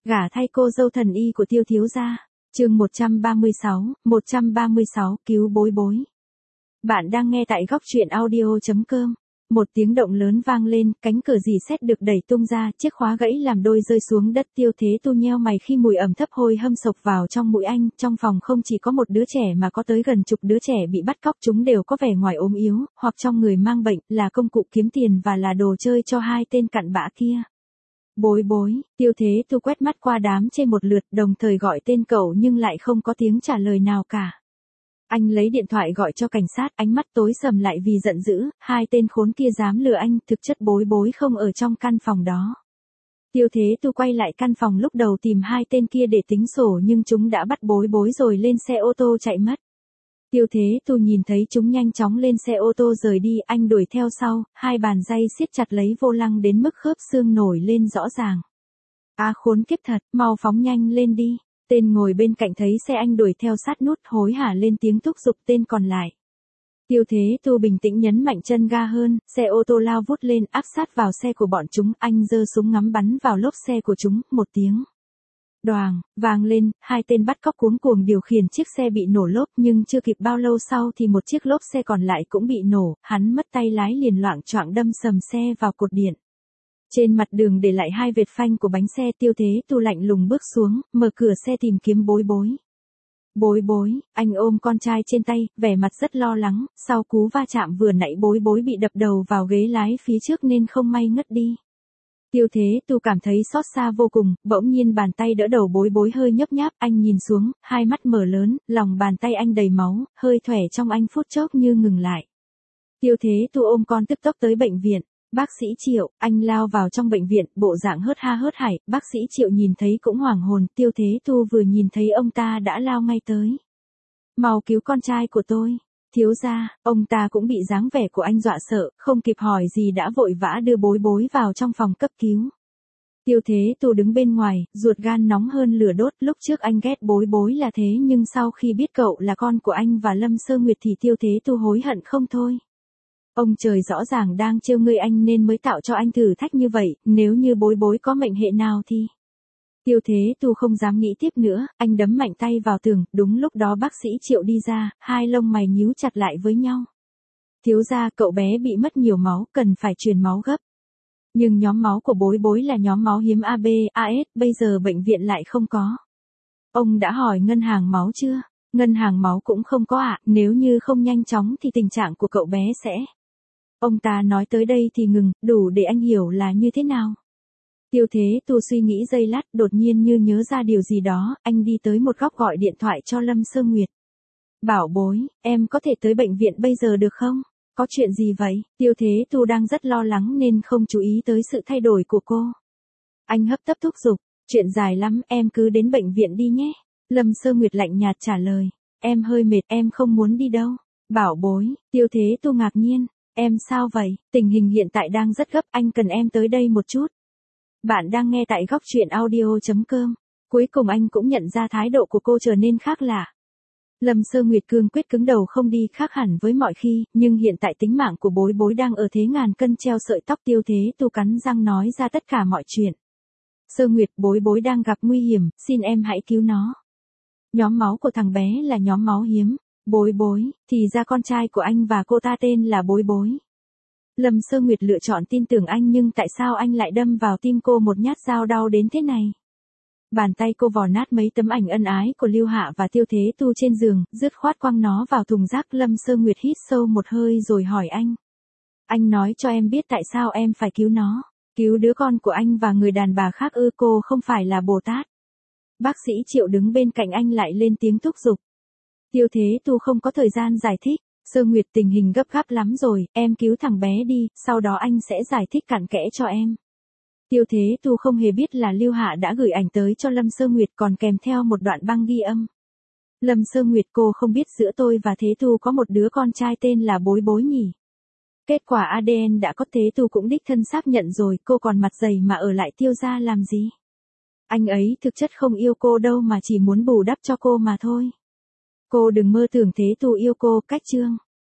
Gả thay cô dâu thần y của Tiêu thiếu gia. Chương 136, cứu bối bối. Bạn đang nghe tại góc truyện audio.com. Một tiếng động lớn vang lên, cánh cửa rỉ sét được đẩy tung ra, chiếc khóa gãy làm đôi rơi xuống đất. Tiêu Thế Tu nheo mày khi mùi ẩm thấp hôi hâm sộc vào trong mũi anh. Trong phòng không chỉ có một đứa trẻ mà có tới gần chục đứa trẻ bị bắt cóc, chúng đều có vẻ ngoài ốm yếu, hoặc trong người mang bệnh, là công cụ kiếm tiền và là đồ chơi cho hai tên cặn bã kia. Bối bối, Tiêu Thế Tu quét mắt qua đám trên một lượt, đồng thời gọi tên cậu nhưng lại không có tiếng trả lời nào cả. Anh lấy điện thoại gọi cho cảnh sát, ánh mắt tối sầm lại vì giận dữ, hai tên khốn kia dám lừa anh, thực chất bối bối không ở trong căn phòng đó. Tiêu Thế Tu quay lại căn phòng lúc đầu tìm hai tên kia để tính sổ nhưng chúng đã bắt bối bối rồi lên xe ô tô chạy mất. Tiêu Thế Tu nhìn thấy chúng nhanh chóng lên xe ô tô rời đi, anh đuổi theo sau, hai bàn tay siết chặt lấy vô lăng đến mức khớp xương nổi lên rõ ràng. Khốn kiếp thật, mau phóng nhanh lên đi. Tên ngồi bên cạnh thấy xe anh đuổi theo sát nút, hối hả lên tiếng thúc giục tên còn lại. Tiêu Thế Tu bình tĩnh nhấn mạnh chân ga hơn, xe ô tô lao vút lên áp sát vào xe của bọn chúng, anh giơ súng ngắm bắn vào lốp xe của chúng, một tiếng đoàng vang lên, hai tên bắt cóc cuống cuồng điều khiển chiếc xe bị nổ lốp, nhưng chưa kịp bao lâu sau thì một chiếc lốp xe còn lại cũng bị nổ, hắn mất tay lái liền loạng choạng đâm sầm xe vào cột điện. Trên mặt đường để lại hai vệt phanh của bánh xe. Tiêu Thế Tu lạnh lùng bước xuống, mở cửa xe tìm kiếm bối bối. Bối bối, anh ôm con trai trên tay, vẻ mặt rất lo lắng, sau cú va chạm vừa nãy bối bối bị đập đầu vào ghế lái phía trước nên không may ngất đi. Tiêu Thế Tu cảm thấy xót xa vô cùng, bỗng nhiên bàn tay đỡ đầu bối bối hơi nhấp nháp, anh nhìn xuống, hai mắt mở lớn, lòng bàn tay anh đầy máu, hơi thỏe trong anh phút chốc như ngừng lại. Tiêu Thế Tu ôm con tức tốc tới bệnh viện. Bác sĩ Triệu, anh lao vào trong bệnh viện, bộ dạng hớt ha hớt hải, bác sĩ Triệu nhìn thấy cũng hoảng hồn, Tiêu Thế Tu vừa nhìn thấy ông ta đã lao ngay tới. Mau cứu con trai của tôi. Thiếu gia, ông ta cũng bị dáng vẻ của anh dọa sợ, không kịp hỏi gì đã vội vã đưa bối bối vào trong phòng cấp cứu. Tiêu Thế Tu đứng bên ngoài, ruột gan nóng hơn lửa đốt, lúc trước anh ghét bối bối là thế nhưng sau khi biết cậu là con của anh và Lâm Sơ Nguyệt thì Tiêu Thế Tu hối hận không thôi. Ông trời rõ ràng đang trêu ngươi anh nên mới tạo cho anh thử thách như vậy, nếu như bối bối có mệnh hệ nào thì... Tiêu Thế Tu không dám nghĩ tiếp nữa, anh đấm mạnh tay vào tường, đúng lúc đó bác sĩ Triệu đi ra, hai lông mày nhíu chặt lại với nhau. Thiếu gia, cậu bé bị mất nhiều máu, cần phải truyền máu gấp. Nhưng nhóm máu của bối bối là nhóm máu hiếm AB, AS, bây giờ bệnh viện lại không có. Ông đã hỏi ngân hàng máu chưa? Ngân hàng máu cũng không có ạ, nếu như không nhanh chóng thì tình trạng của cậu bé sẽ... Ông ta nói tới đây thì ngừng, đủ để anh hiểu là như thế nào. Tiêu Thế Tu suy nghĩ giây lát, đột nhiên như nhớ ra điều gì đó, anh đi tới một góc gọi điện thoại cho Lâm Sơ Nguyệt. Bảo bối, em có thể tới bệnh viện bây giờ được không? Có chuyện gì vậy? Tiêu Thế Tu đang rất lo lắng nên không chú ý tới sự thay đổi của cô. Anh hấp tấp thúc giục, chuyện dài lắm, em cứ đến bệnh viện đi nhé. Lâm Sơ Nguyệt lạnh nhạt trả lời, em hơi mệt, em không muốn đi đâu. Bảo bối, Tiêu Thế Tu ngạc nhiên. Em sao vậy? Tình hình hiện tại đang rất gấp, anh cần em tới đây một chút. Bạn đang nghe tại góc truyện audio.com. Cuối cùng anh cũng nhận ra thái độ của cô trở nên khác lạ. Lâm Sơ Nguyệt cương quyết cứng đầu không đi, khác hẳn với mọi khi, nhưng hiện tại tính mạng của bối bối đang ở thế ngàn cân treo sợi tóc. Tiêu Thế Tu cắn răng nói ra tất cả mọi chuyện. Sơ Nguyệt, bối bối đang gặp nguy hiểm, xin em hãy cứu nó. Nhóm máu của thằng bé là nhóm máu hiếm. Bối bối, thì ra con trai của anh và cô ta tên là Bối Bối. Lâm Sơ Nguyệt lựa chọn tin tưởng anh nhưng tại sao anh lại đâm vào tim cô một nhát dao đau đến thế này? Bàn tay cô vò nát mấy tấm ảnh ân ái của Lưu Hạ và Tiêu Thế Tu trên giường, dứt khoát quăng nó vào thùng rác. Lâm Sơ Nguyệt hít sâu một hơi rồi hỏi anh. Anh nói cho em biết tại sao em phải cứu nó. Cứu đứa con của anh và người đàn bà khác ư? Cô không phải là Bồ Tát. Bác sĩ Triệu đứng bên cạnh anh lại lên tiếng thúc giục. Tiêu Thế Tu không có thời gian giải thích. Sơ Nguyệt, tình hình gấp gáp lắm rồi, em cứu thằng bé đi, sau đó anh sẽ giải thích cặn kẽ cho em. Tiêu Thế Tu không hề biết là Lưu Hạ đã gửi ảnh tới cho Lâm Sơ Nguyệt còn kèm theo một đoạn băng ghi âm. Lâm Sơ Nguyệt, cô không biết giữa tôi và Thế Tu có một đứa con trai tên là Bối Bối nhỉ? Kết quả ADN đã có, Thế Tu cũng đích thân xác nhận rồi, cô còn mặt dày mà ở lại Tiêu gia làm gì? Anh ấy thực chất không yêu cô đâu mà chỉ muốn bù đắp cho cô mà thôi. Cô đừng mơ tưởng Thế Tu yêu cô, cách chương.